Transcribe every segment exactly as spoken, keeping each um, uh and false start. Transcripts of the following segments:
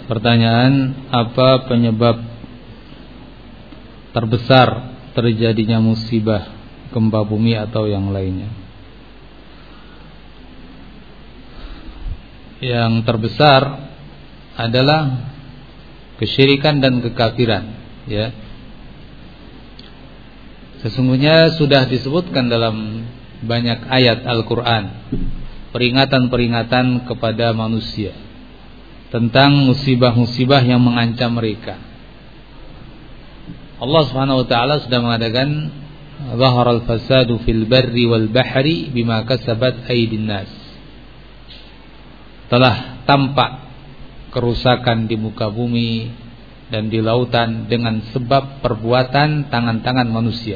Pertanyaan, apa penyebab terbesar terjadinya musibah gempa bumi atau yang lainnya? Yang terbesar adalah kesyirikan dan kekafiran, ya. Sesungguhnya sudah disebutkan dalam banyak ayat Al-Qur'an peringatan-peringatan kepada manusia tentang musibah-musibah yang mengancam mereka. Allah Subhanahu wa taala sudah mengatakan zaharal fasadu fil barri wal bahri bima kasabat aydin nas. Telah tampak kerusakan di muka bumi dan di lautan dengan sebab perbuatan tangan-tangan manusia.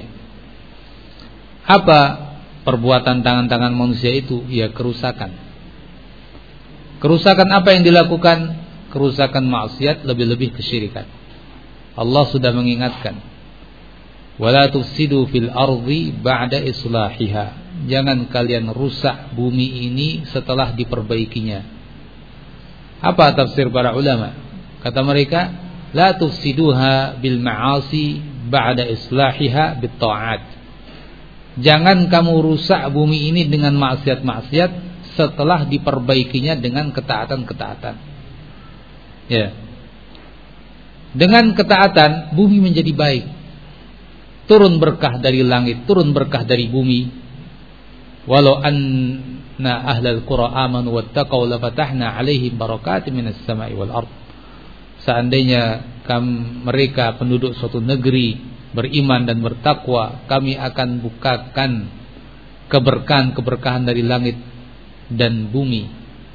Apa perbuatan tangan-tangan manusia itu? Ya, kerusakan. Kerusakan apa yang dilakukan? Kerusakan maksiat, lebih-lebih kesyirikan. Allah sudah mengingatkan, wala tufsidu fil ardi ba'da islahiha. Jangan kalian rusak bumi ini setelah diperbaikinya. Apa tafsir para ulama? Kata mereka, la tufsiduha bil ma'asi ba'da islahiha bit ta'at. Jangan kamu rusak bumi ini dengan maksiat-maksiat setelah diperbaikinya dengan ketaatan-ketaatan. Ya. Dengan ketaatan bumi menjadi baik. Turun berkah dari langit, turun berkah dari bumi. Walau anna ahlal qura amanu wattaqau lafatahna 'alaihim barakatin minas sama'i wal ard. Seandainya kam, mereka penduduk suatu negeri beriman dan bertakwa, kami akan bukakan keberkahan-keberkahan dari langit dan bumi.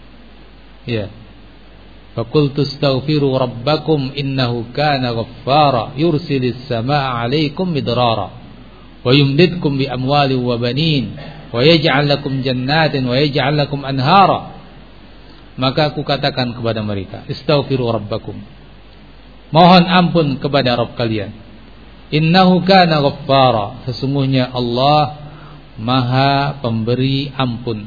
Ya. Faqultu astaghfiru rabbakum innahu kana ghaffara yursilis samaa'a 'alaikum midrara wa yumdidkum bi amwalin wa banin wa yaj'al lakum jannatin wa yaj'al lakum anhara. Maka aku katakan kepada mereka, astaghfiru rabbakum, mohon ampun kepada Rabb kalian. Innahu kana ghaffara, sesungguhnya Allah Maha pemberi ampun.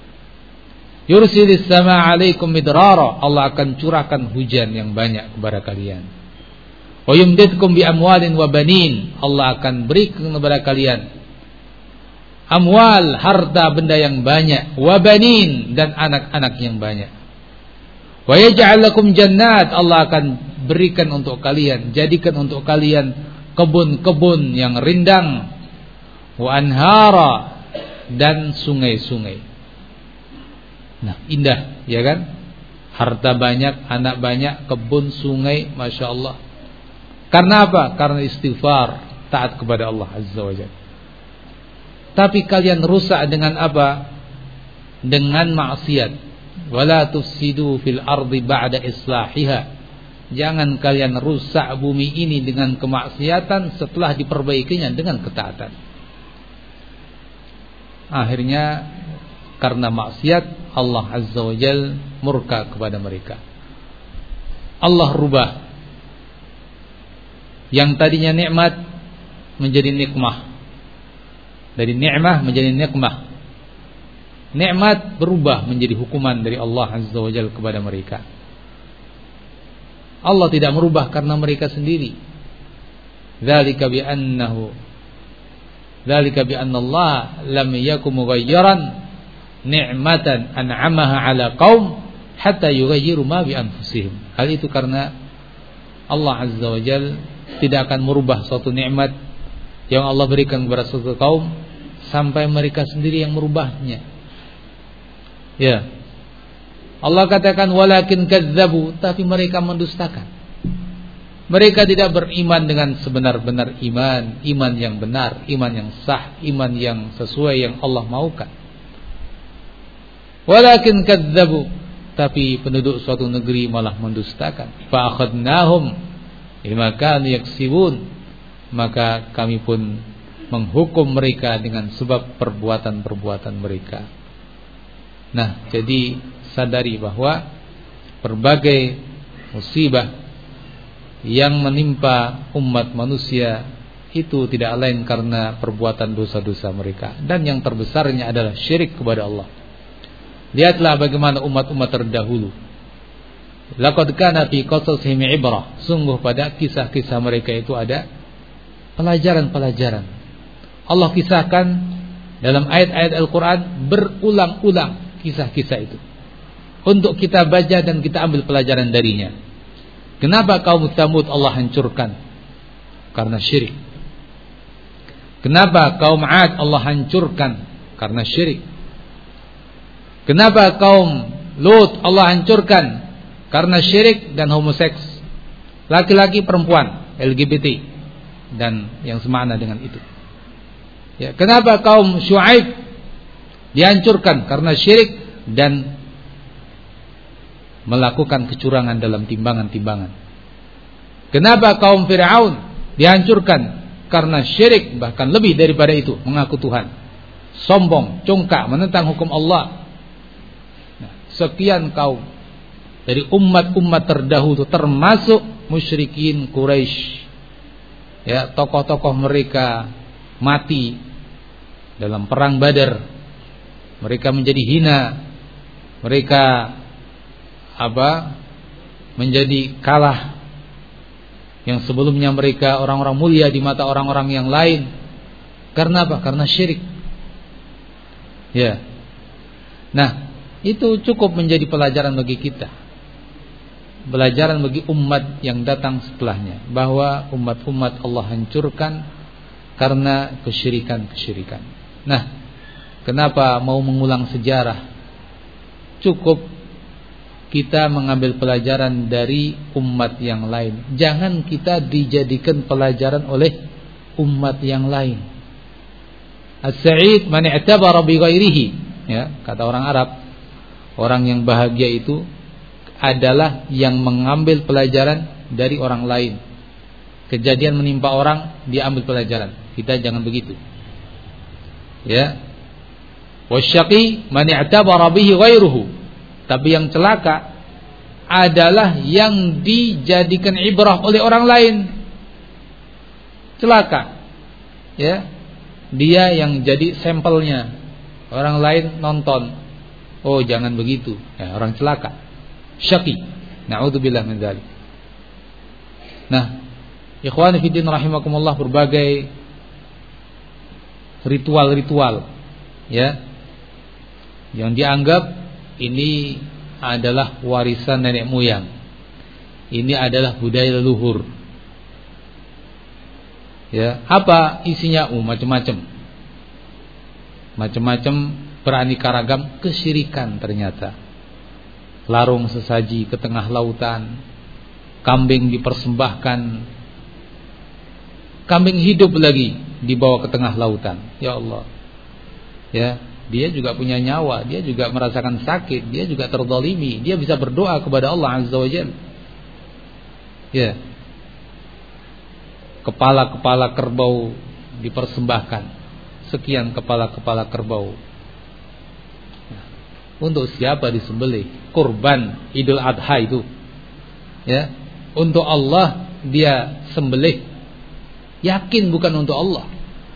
Yursilis samaa'a 'alaikum midrara, Allah akan curahkan hujan yang banyak kepada kalian. Wa yumdidkum bi amwalin wa banin, Allah akan berikan kepada kalian amwal, harta benda yang banyak, wa banin, dan anak-anak yang banyak. Wa yaj'al lakum jannat, Allah akan berikan untuk kalian, jadikan untuk kalian kebun-kebun yang rindang, wa anhara, dan sungai-sungai. Nah, indah, ya kan? Harta banyak, anak banyak, kebun, sungai, masya Allah. Karena apa? Karena istighfar, taat kepada Allah Azza wa Jalla. Tapi kalian rusak dengan apa? Dengan maksiat. Wala tufsidu fil ardi ba'da islahiha. Jangan kalian rusak bumi ini dengan kemaksiatan setelah diperbaikinya dengan ketaatan. Akhirnya karena maksiat Allah Azza wa Jal murka kepada mereka. Allah rubah yang tadinya nikmat menjadi nikmah, dari nikmah menjadi nikmah. Nikmat berubah menjadi hukuman dari Allah Azza wa Jal kepada mereka. Allah tidak merubah karena mereka sendiri. Dzalika bi annahu dzalika bi anna Allah lam yakum mughayyiran ni'matan an'amaha 'ala qaum hatta yughayyiru ma bi anfusihim. Hal itu karena Allah Azza wa Jalla tidak akan merubah suatu nikmat yang Allah berikan kepada suatu kaum sampai mereka sendiri yang merubahnya. Ya. Allah katakan walakin kadzabu, tapi mereka mendustakan. Mereka tidak beriman dengan sebenar-benar iman, iman yang benar, iman yang sah, iman yang sesuai yang Allah maukan. Walakin kadzabu, tapi penduduk suatu negeri malah mendustakan. Fa akhadnahum bima kanu yaksibun, maka kami pun menghukum mereka dengan sebab perbuatan-perbuatan mereka. Nah, jadi sadari bahwa berbagai musibah yang menimpa umat manusia itu tidak lain karena perbuatan dosa-dosa mereka, dan yang terbesarnya adalah syirik kepada Allah. Lihatlah bagaimana umat-umat terdahulu Laqad kana fi qasasihim ibrah. Sungguh pada kisah-kisah mereka itu ada pelajaran-pelajaran. Allah kisahkan dalam ayat-ayat Al-Quran berulang-ulang kisah-kisah itu untuk kita baca dan kita ambil pelajaran darinya. Kenapa kaum Tsamud Allah hancurkan? Karena syirik. Kenapa kaum 'Ad Allah hancurkan? Karena syirik. Kenapa kaum Lut Allah hancurkan? Karena syirik dan homoseks, laki-laki perempuan, L G B T dan yang semakna dengan itu. Ya, kenapa kaum Syuaib dihancurkan? Karena syirik dan melakukan kecurangan dalam timbangan-timbangan. Kenapa kaum Fir'aun dihancurkan? Karena syirik, bahkan lebih daripada itu, mengaku Tuhan, sombong, congkak, menentang hukum Allah. Nah, sekian kaum dari umat-umat terdahulu termasuk musyrikin Quraisy. Ya, tokoh-tokoh mereka mati dalam perang Badar. Mereka menjadi hina. Mereka apa? Menjadi kalah. Yang sebelumnya mereka orang-orang mulia di mata orang-orang yang lain. Karena apa? Karena syirik. Ya. Nah, itu cukup menjadi pelajaran bagi kita. Pelajaran bagi umat yang datang setelahnya, bahwa umat-umat Allah hancurkan karena kesyirikan-kesyirikan. Nah, kenapa mau mengulang sejarah? Cukup kita mengambil pelajaran dari umat yang lain. Jangan kita dijadikan pelajaran oleh umat yang lain. As-sa'id man i'tabara bi ghairihi, ya, kata orang Arab. Orang yang bahagia itu adalah yang mengambil pelajaran dari orang lain. Kejadian menimpa orang, dia ambil pelajaran. Kita jangan begitu. Ya. Wasyaqi man i'tabara bihi ghairuhu. Tapi yang celaka adalah yang dijadikan ibrah oleh orang lain. Celaka. Ya. Dia yang jadi sampelnya. Orang lain nonton. Oh, jangan begitu. Ya, orang celaka. Syaqi. Na'udzubillah min dzalik. Nah, ikhwani fiddin rahimakumullah, berbagai ritual-ritual ya yang dianggap ini adalah warisan nenek moyang. Ini adalah budaya leluhur. Ya, apa isinya? Oh, macam-macam. Macam-macam, beraneka ragam kesyirikan ternyata. Larung sesaji ke tengah lautan, kambing dipersembahkan, kambing hidup lagi dibawa ke tengah lautan. Ya Allah. Ya, dia juga punya nyawa, dia juga merasakan sakit, dia juga terzalimi, dia bisa berdoa kepada Allah Azza wa Jalla. Ya. Kepala-kepala kerbau dipersembahkan. Sekian kepala-kepala kerbau. Untuk siapa disembelih? Kurban Idul Adha itu. Ya. Untuk Allah dia sembelih. Yakin bukan untuk Allah.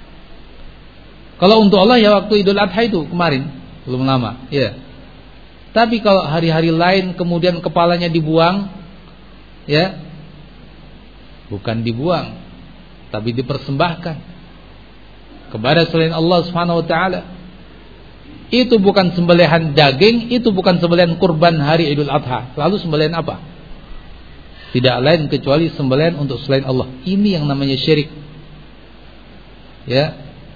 Kalau untuk Allah ya waktu Idul Adha itu kemarin, belum lama, ya. Tapi kalau hari-hari lain kemudian kepalanya dibuang, ya. Bukan dibuang, tapi dipersembahkan kepada selain Allah Subhanahu wa taala. Itu bukan sembelihan daging, itu bukan sembelihan kurban hari Idul Adha. Lalu sembelihan apa? Tidak lain kecuali sembelihan untuk selain Allah. Ini yang namanya syirik. Ya.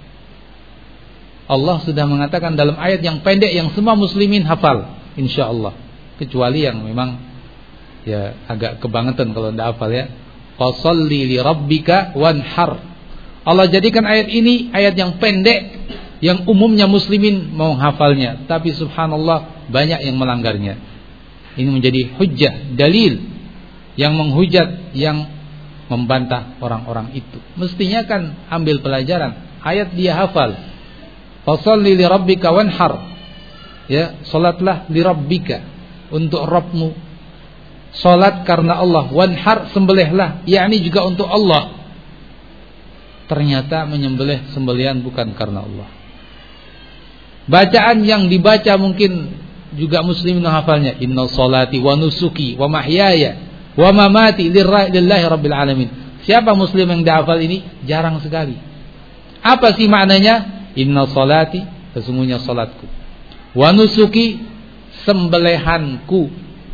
Allah sudah mengatakan dalam ayat yang pendek yang semua muslimin hafal, insyaallah. Kecuali yang memang ya agak kebangetan kalau tidak hafal ya. Fasholli li rabbika wanhar. Allah jadikan ayat ini ayat yang pendek yang umumnya muslimin mau hafalnya, tapi subhanallah banyak yang melanggarnya. Ini menjadi hujjah, dalil yang menghujat, yang membantah orang-orang itu. Mestinya kan ambil pelajaran, ayat dia hafal. Fasholli li rabbika wanhar. Ya, salatlah li rabbika, untuk Rabbmu. Salat karena Allah, wanhar, sembelihlah, yakni juga untuk Allah. Ternyata menyembelih sembelihan bukan karena Allah. Bacaan yang dibaca mungkin juga muslimin hafalnya. Inna salati wa nusuki wa mahyaya wa mamati lillahi rabbil alamin. Siapa muslim yang dihafal ini? Jarang sekali. Apa sih maknanya? Inna salati, sesungguhnya salatku. Wa nusuki, sembelihanku.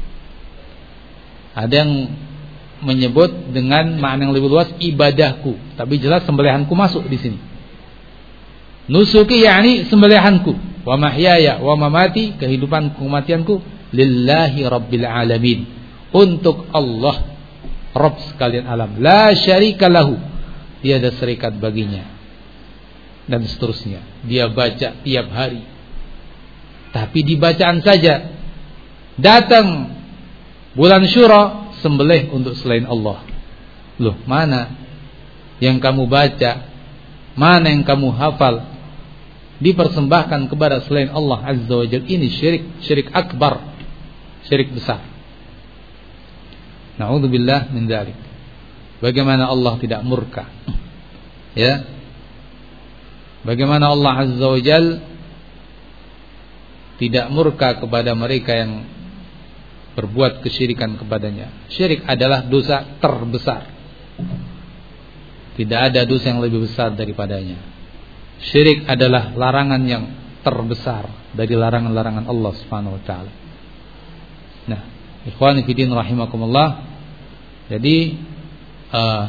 Ada yang menyebut dengan makna yang lebih luas ibadahku, tapi jelas sembelihanku masuk di sini. Nusuki yakni sembelihanku. Wa mahyaya wa mamati, kehidupanku kematianku lillahi rabbil alamin, untuk Allah Rabb sekalian alam, la syarika lahu, tiada serikat baginya, dan seterusnya. Dia baca tiap hari, tapi di bacaan saja datang bulan Syura sembelih untuk selain Allah. Loh, mana yang kamu baca, mana yang kamu hafal dipersembahkan kepada selain Allah Azza wa Jalla? Ini syirik, syirik akbar, syirik besar. Na'udzubillah min dzalik. Bagaimana Allah tidak murka? Ya. Bagaimana Allah Azza wa Jalla tidak murka kepada mereka yang berbuat kesyirikan kepadanya? Syirik adalah dosa terbesar. Tidak ada dosa yang lebih besar daripadanya. Syirik adalah larangan yang terbesar dari larangan-larangan Allah Subhanahu wa taala. Nah, ikhwani fillah rahimakumullah. Jadi uh,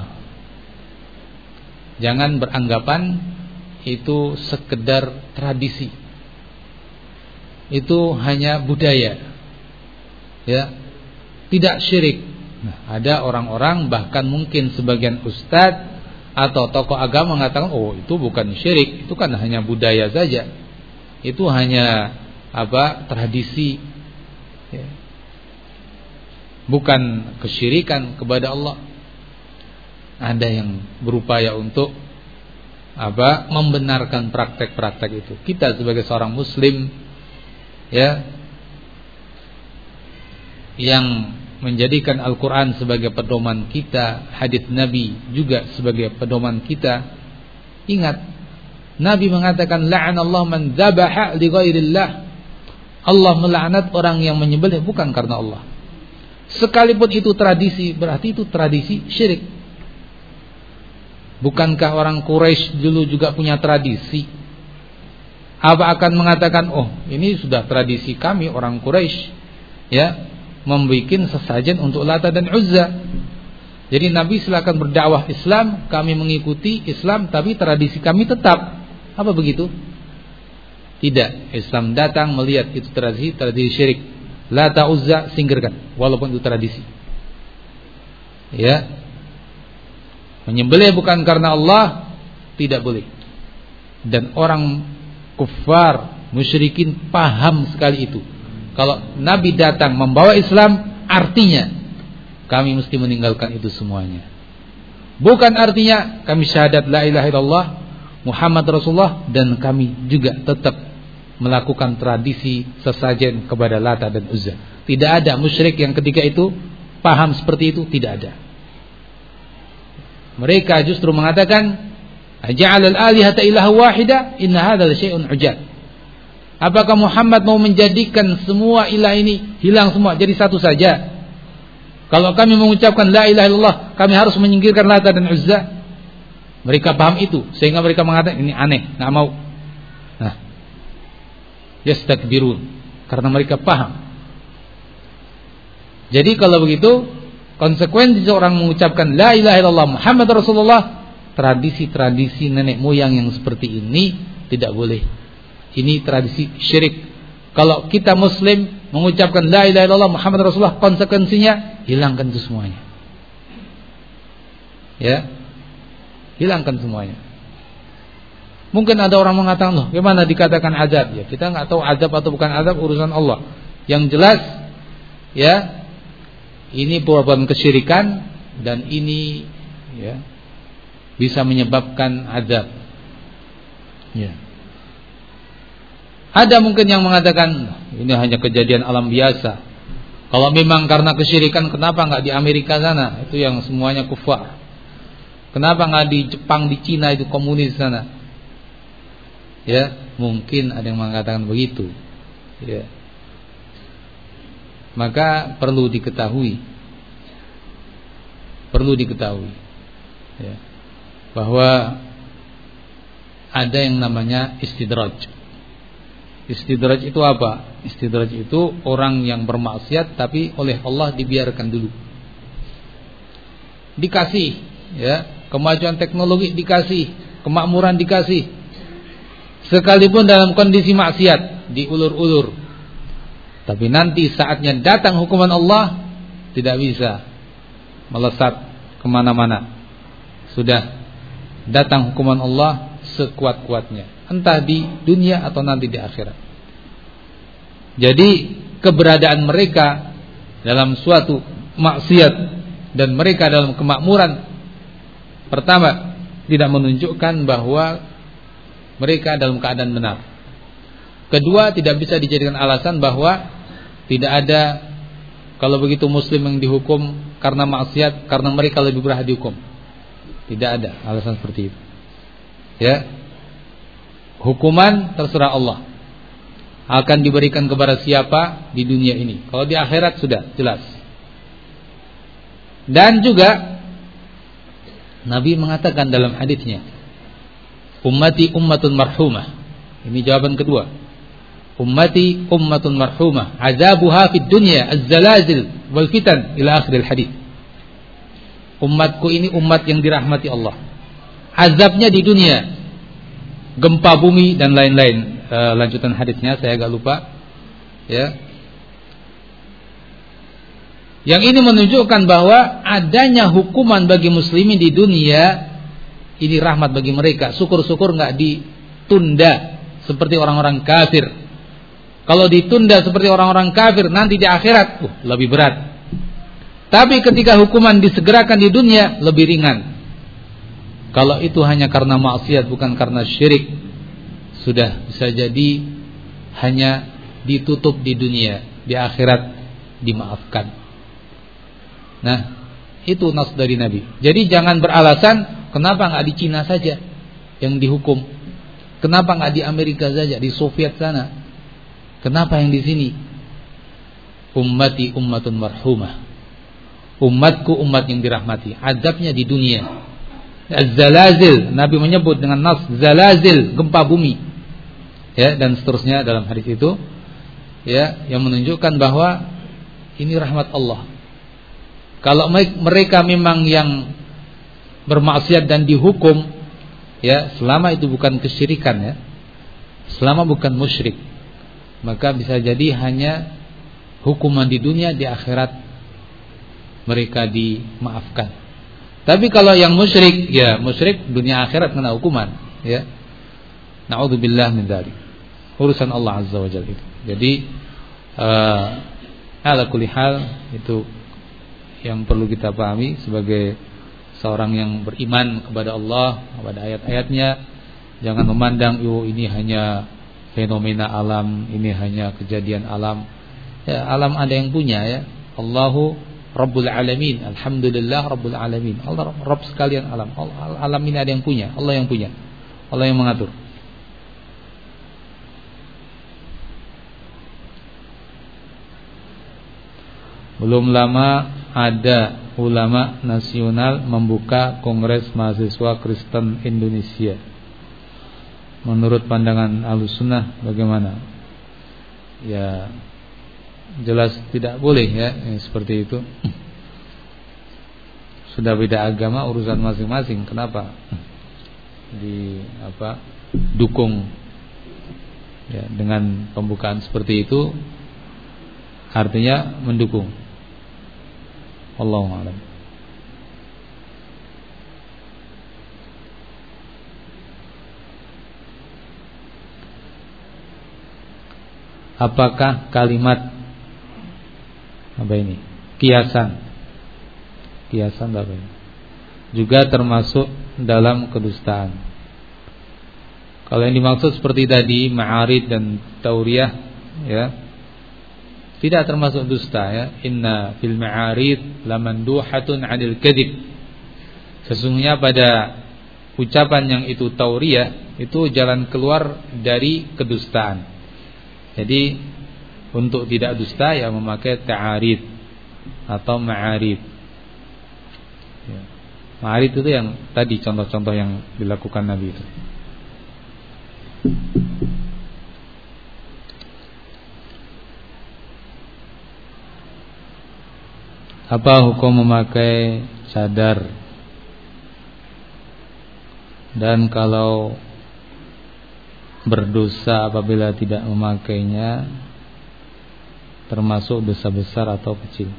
jangan beranggapan itu sekedar tradisi. Itu hanya budaya. Ya. Tidak syirik. Nah, ada orang-orang, bahkan mungkin sebagian ustadz atau tokoh agama mengatakan, oh itu bukan syirik, itu kan hanya budaya saja, itu hanya apa, tradisi, ya. Bukan kesyirikan kepada Allah. Ada yang berupaya untuk apa, membenarkan praktek-praktek itu. Kita sebagai seorang muslim, ya, yang menjadikan Al-Quran sebagai pedoman kita, hadits Nabi juga sebagai pedoman kita. Ingat, Nabi mengatakan la'anallahu man dzabaha li ghairillah. Allah melaknat orang yang menyembelih bukan karena Allah. Sekalipun itu tradisi, berarti itu tradisi syirik. Bukankah orang Quraisy dulu juga punya tradisi? Apa akan mengatakan, oh ini sudah tradisi kami orang Quraisy, ya, membuat sesajen untuk Lata dan Uzza. Jadi Nabi silakan berdakwah Islam, kami mengikuti Islam, tapi tradisi kami tetap. Apa begitu? Tidak. Islam datang melihat itu tradisi, tradisi syirik. Lata Uzza singkirkan, walaupun itu tradisi. Ya. Menyembelih bukan karena Allah tidak boleh. Dan orang kufar, musyrikin paham sekali itu. Kalau Nabi datang membawa Islam, artinya kami mesti meninggalkan itu semuanya. Bukan artinya kami syahadat la ilaha illallah Muhammad Rasulullah dan kami juga tetap melakukan tradisi sesajen kepada Lata dan Uzza. Tidak ada musyrik yang ketika itu paham seperti itu, tidak ada. Mereka justru mengatakan, aja'alal alihata ilaha wahida, inna hadza syai'un ujab. Apakah Muhammad mau menjadikan semua ilah ini hilang semua, jadi satu saja? Kalau kami mengucapkan la ilaha illallah, kami harus menyingkirkan Lata dan Uzza. Mereka paham itu, sehingga mereka mengatakan ini aneh, enggak mau. Nah, yastakbirun, karena mereka paham. Jadi kalau begitu, konsekuensi seorang mengucapkan la ilaha illallah Muhammad Rasulullah, tradisi-tradisi nenek moyang yang seperti ini tidak boleh. Ini tradisi syirik. Kalau kita muslim mengucapkan la ilaha illallah Muhammad Rasulullah, konsekuensinya hilangkan itu semuanya. Ya. Hilangkan semuanya. Mungkin ada orang mengatakan, loh, bagaimana dikatakan azab? Ya, kita enggak tahu azab atau bukan azab, urusan Allah. Yang jelas, ya, ini perbuatan kesyirikan dan ini, ya, bisa menyebabkan azab. Ya. Ada mungkin yang mengatakan ini hanya kejadian alam biasa. Kalau memang karena kesyirikan, kenapa enggak di Amerika sana? Itu yang semuanya kufar. Kenapa enggak di Jepang, di Cina itu komunis sana? Ya, mungkin ada yang mengatakan begitu. Ya. maka perlu diketahui, perlu diketahui ya, bahwa ada yang namanya istidraj. Istidraj itu apa? Istidraj itu orang yang bermaksiat tapi oleh Allah dibiarkan dulu. Dikasih ya, kemajuan teknologi dikasih, kemakmuran dikasih. Sekalipun dalam kondisi maksiat diulur-ulur. Tapi nanti saatnya datang hukuman Allah, tidak bisa melesat kemana-mana. Sudah datang hukuman Allah sekuat-kuatnya, entah di dunia atau nanti di akhirat. Jadi keberadaan mereka dalam suatu maksiat dan mereka dalam kemakmuran, pertama, tidak menunjukkan bahwa mereka dalam keadaan benar. Kedua, tidak bisa dijadikan alasan bahwa tidak ada, kalau begitu muslim yang dihukum karena maksiat, karena mereka lebih berhak dihukum. Tidak ada alasan seperti itu. Ya. Hukuman terserah Allah. Akan diberikan kepada siapa di dunia ini. Kalau di akhirat sudah jelas. Dan juga Nabi mengatakan dalam hadisnya, ummati ummatun marhumah. Ini jawaban kedua. Ummati ummatun marhumah, azabuha fid dunya az-zalazil wal fitan ila akhiril hadis. Umatku ini umat yang dirahmati Allah. Azabnya di dunia, gempa bumi dan lain-lain. E, lanjutan hadisnya saya agak lupa. Ya. Yang ini menunjukkan bahwa adanya hukuman bagi muslimin di dunia ini rahmat bagi mereka. Syukur-syukur enggak ditunda seperti orang-orang kafir. Kalau ditunda seperti orang-orang kafir, nanti di akhirat uh, lebih berat. Tapi ketika hukuman disegerakan di dunia, lebih ringan. Kalau itu hanya karena maksiat, bukan karena syirik, sudah bisa jadi hanya ditutup di dunia, di akhirat dimaafkan. Nah, itu nas dari Nabi. Jadi jangan beralasan, kenapa nggak di Cina saja yang dihukum? Kenapa nggak di Amerika saja, di Soviet sana? Kenapa yang di sini? Ummati ummatun marhumah. Umatku umat yang dirahmati. Azabnya di dunia. Az-zalazil, Nabi menyebut dengan nas zalazil, gempa bumi. Ya, dan seterusnya dalam hadis itu, ya, yang menunjukkan bahwa ini rahmat Allah. Kalau mereka memang yang bermaksiat dan dihukum, ya, selama itu bukan kesyirikan, ya, selama bukan musyrik, maka bisa jadi hanya hukuman di dunia, di akhirat mereka dimaafkan. Tapi kalau yang musyrik, ya musyrik dunia akhirat kena hukuman, ya. Na'udzubillah min dzalik. Urusan Allah Azza wa Jalla itu. Jadi uh, ala kulli hal itu yang perlu kita pahami sebagai seorang yang beriman kepada Allah, kepada ayat-ayatnya. Jangan memandang yo ini hanya fenomena alam, ini hanya kejadian alam. Ya, alam ada yang punya, ya. Allahu Rabbul Alamin. Alhamdulillah Rabbul Alamin. Allah Rabb sekalian alam. Alam ini ada yang punya, Allah yang punya. Allah yang mengatur. Belum lama ada ulama nasional membuka Kongres Mahasiswa Kristen Indonesia. Menurut pandangan Ahlussunnah bagaimana? Ya, jelas tidak boleh, ya, ya seperti itu. Sudah beda agama, urusan masing-masing. Kenapa di apa dukung, ya, dengan pembukaan seperti itu? Artinya mendukung. Wallahu a'lam. Apakah kalimat apa ini? Kiasan. Kiasan apa ini? Juga termasuk dalam kedustaan. Kalau yang dimaksud seperti tadi Ma'arid dan Tauriyah, ya, tidak termasuk dusta, ya. Inna fil Ma'arid lamanduhatun 'anil kadzib. Sesungguhnya pada ucapan yang itu Tauriyah itu jalan keluar dari kedustaan. Jadi untuk tidak dusta ya memakai ta'arid atau ma'arid. Ya. Ma'arid itu yang tadi contoh-contoh yang dilakukan Nabi itu. Apa hukum memakai cadar? Dan kalau berdosa apabila tidak memakainya, termasuk dosa besar atau kecil?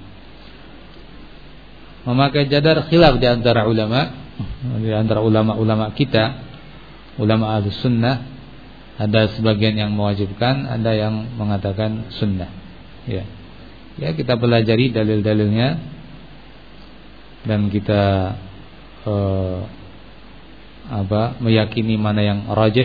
Memakai cadar khilaf di antara ulama, di antara ulama-ulama kita, ulama Ahlus Sunnah. Ada sebagian yang mewajibkan, ada yang mengatakan sunnah. Ya. Ya, kita pelajari dalil-dalilnya dan kita eh, apa meyakini mana yang rajih.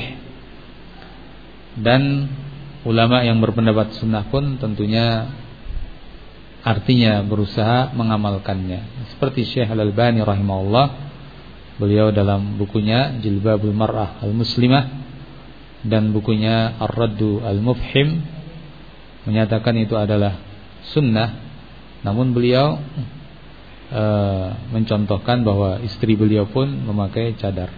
Dan ulama yang berpendapat sunnah pun tentunya artinya berusaha mengamalkannya. Seperti Syekh Al-Albani rahimahullah, beliau dalam bukunya Jilbabul Mar'ah Al-Muslimah dan bukunya Ar-Raddu Al-Mufhim menyatakan itu adalah sunnah, namun beliau e, mencontohkan bahwa istri beliau pun memakai cadar.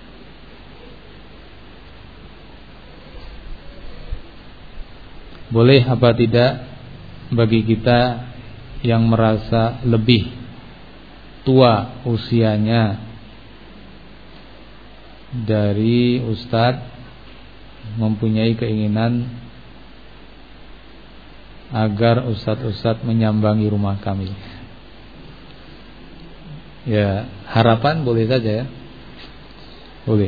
Boleh apa tidak bagi kita yang merasa lebih tua usianya dari ustadz mempunyai keinginan agar ustadz-ustadz menyambangi rumah kami? Ya, harapan boleh saja ya. Boleh.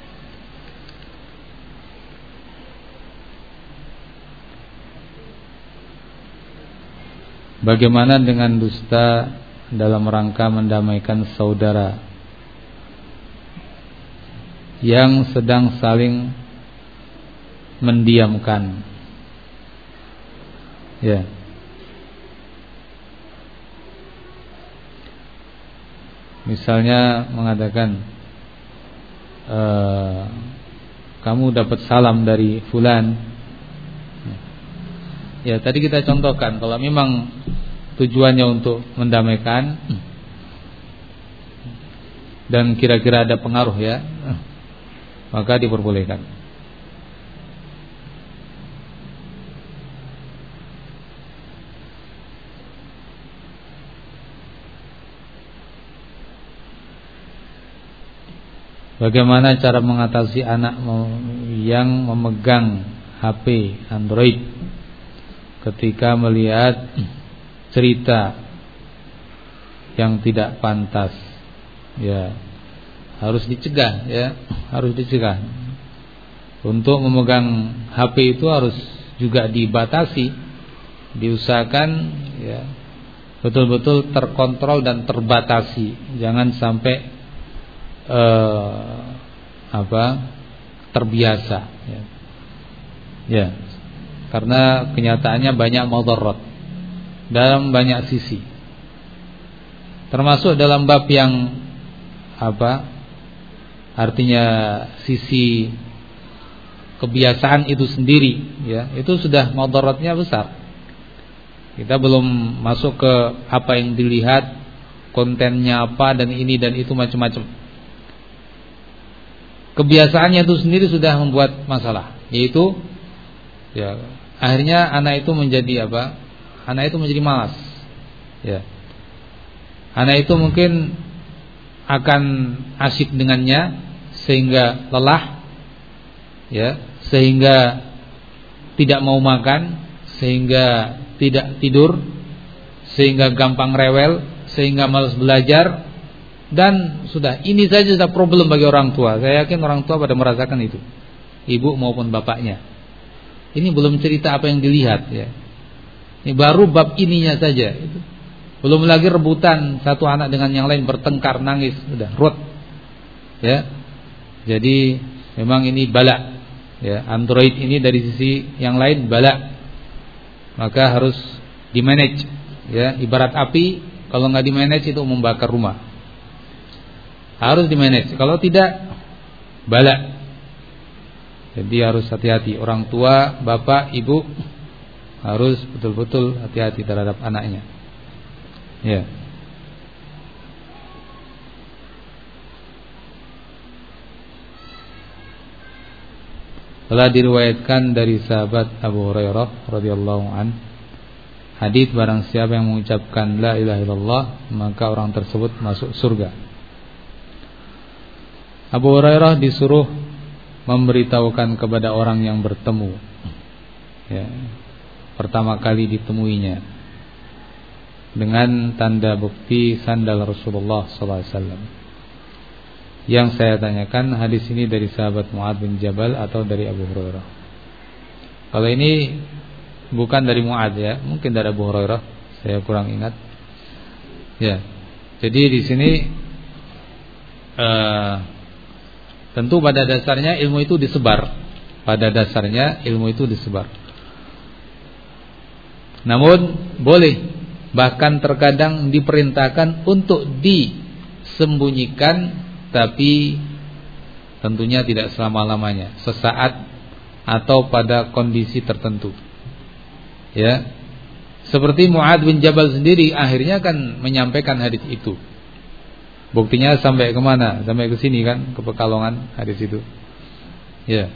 Bagaimana dengan dusta dalam rangka mendamaikan saudara yang sedang saling mendiamkan? Ya. Misalnya mengatakan e, kamu dapat salam dari fulan. Ya, tadi kita contohkan kalau memang tujuannya untuk mendamaikan dan kira-kira ada pengaruh ya, maka diperbolehkan. Bagaimana cara mengatasi anak yang memegang H P Android ketika melihat cerita yang tidak pantas? Ya, harus dicegah ya, harus dicegah. Untuk memegang H P itu harus juga dibatasi, diusahakan ya betul-betul terkontrol dan terbatasi. Jangan sampai Eh, apa terbiasa ya. Ya, karena kenyataannya banyak mudarat dalam banyak sisi, termasuk dalam bab yang apa artinya sisi kebiasaan itu sendiri ya, itu sudah mudaratnya besar. Kita belum masuk ke apa yang dilihat, kontennya apa dan ini dan itu macam-macam. Kebiasaannya itu sendiri sudah membuat masalah, yaitu ya akhirnya anak itu menjadi apa? Anak itu menjadi malas. Ya. Anak itu mungkin akan asyik dengannya sehingga lelah, ya, sehingga tidak mau makan, sehingga tidak tidur, sehingga gampang rewel, sehingga malas belajar. Dan sudah, ini saja sudah problem bagi orang tua. Saya yakin orang tua pada merasakan itu, ibu maupun bapaknya. Ini belum cerita apa yang dilihat ya. Ini baru bab ininya saja. Belum lagi rebutan satu anak dengan yang lain, bertengkar, nangis, sudah ruwet. Ya. Jadi memang ini bala. Ya, Android ini dari sisi yang lain bala. Maka harus di-manage. Ya, ibarat api, kalau nggak di-manage itu membakar rumah. Harus di-manage. Kalau tidak, bala. Jadi harus hati-hati. Orang tua, bapak, ibu harus betul-betul hati-hati terhadap anaknya. Ya. Telah diriwayatkan dari sahabat Abu Hurairah radhiyallahu an, hadits barang siapa yang mengucapkan la ilaha illallah maka orang tersebut masuk surga. Abu Hurairah disuruh memberitahukan kepada orang yang bertemu, ya, pertama kali ditemuinya, dengan tanda bukti sandal Rasulullah sallallahu alaihi wasallam. Yang saya tanyakan, hadis ini dari sahabat Mu'adz bin Jabal atau dari Abu Hurairah? Kalau ini bukan dari Mu'adz, ya, mungkin dari Abu Hurairah, saya kurang ingat. Ya, jadi di sini uh, tentu pada dasarnya ilmu itu disebar. Pada dasarnya ilmu itu disebar. Namun boleh, bahkan terkadang diperintahkan untuk disembunyikan, tapi tentunya tidak selama-lamanya, sesaat atau pada kondisi tertentu. Ya. Seperti Mu'adz bin Jabal sendiri akhirnya kan menyampaikan hadis itu. Buktinya sampai kemana? Sampai ke sini kan, ke Pekalongan hadis itu. Ya.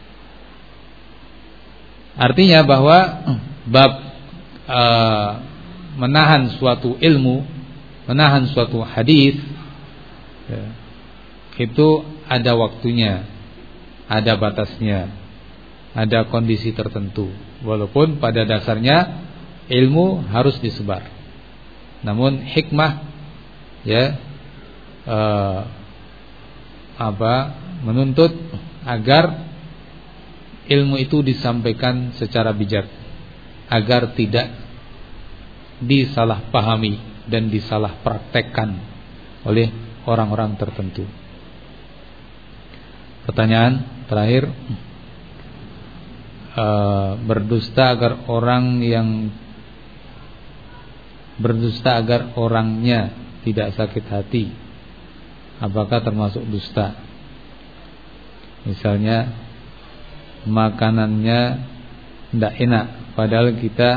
Artinya bahwa bab uh, menahan suatu ilmu, menahan suatu hadis, ya, itu ada waktunya, ada batasnya, ada kondisi tertentu. Walaupun pada dasarnya ilmu harus disebar, namun hikmah, ya, eh, apa, menuntut agar ilmu itu disampaikan secara bijak, agar tidak disalahpahami dan disalahpraktekkan oleh orang-orang tertentu. Pertanyaan terakhir, e, berdusta agar orang yang berdusta agar orangnya tidak sakit hati, apakah termasuk dusta? Misalnya makanannya tidak enak, padahal kita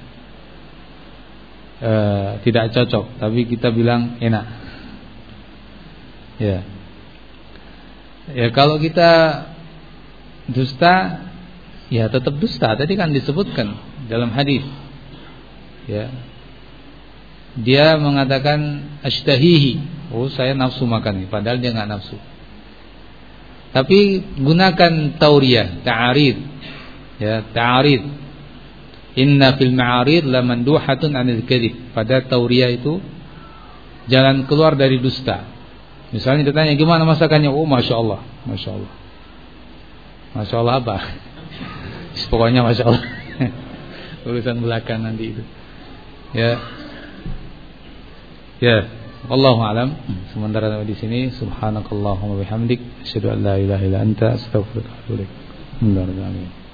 e, tidak cocok, tapi kita bilang enak. Ya. Ya, kalau kita dusta, ya tetap dusta. Tadi kan disebutkan dalam hadis. Ya. Dia mengatakan ashtahihi, oh saya nafsu makan ini, padahal dia enggak nafsu. Tapi gunakan tauriyah, ta'arid. Ya, ta'arid. Inna fil ma'arid la manduhatun 'anil kadhib. Pada tauriyah itu jalan keluar dari dusta. Misalnya ditanya gimana masakannya, oh masya Allah, masya Allah, masya Allah apa? Pokoknya masya Allah. Urusan belakang nanti itu. Ya, ya. Wallahu a'lam. Sementara di sini, subhanakallahumma bihamdik, asyhadu an la ilaha illa anta, astaghfiruka wa atubu ilaik. Alhamdulillah.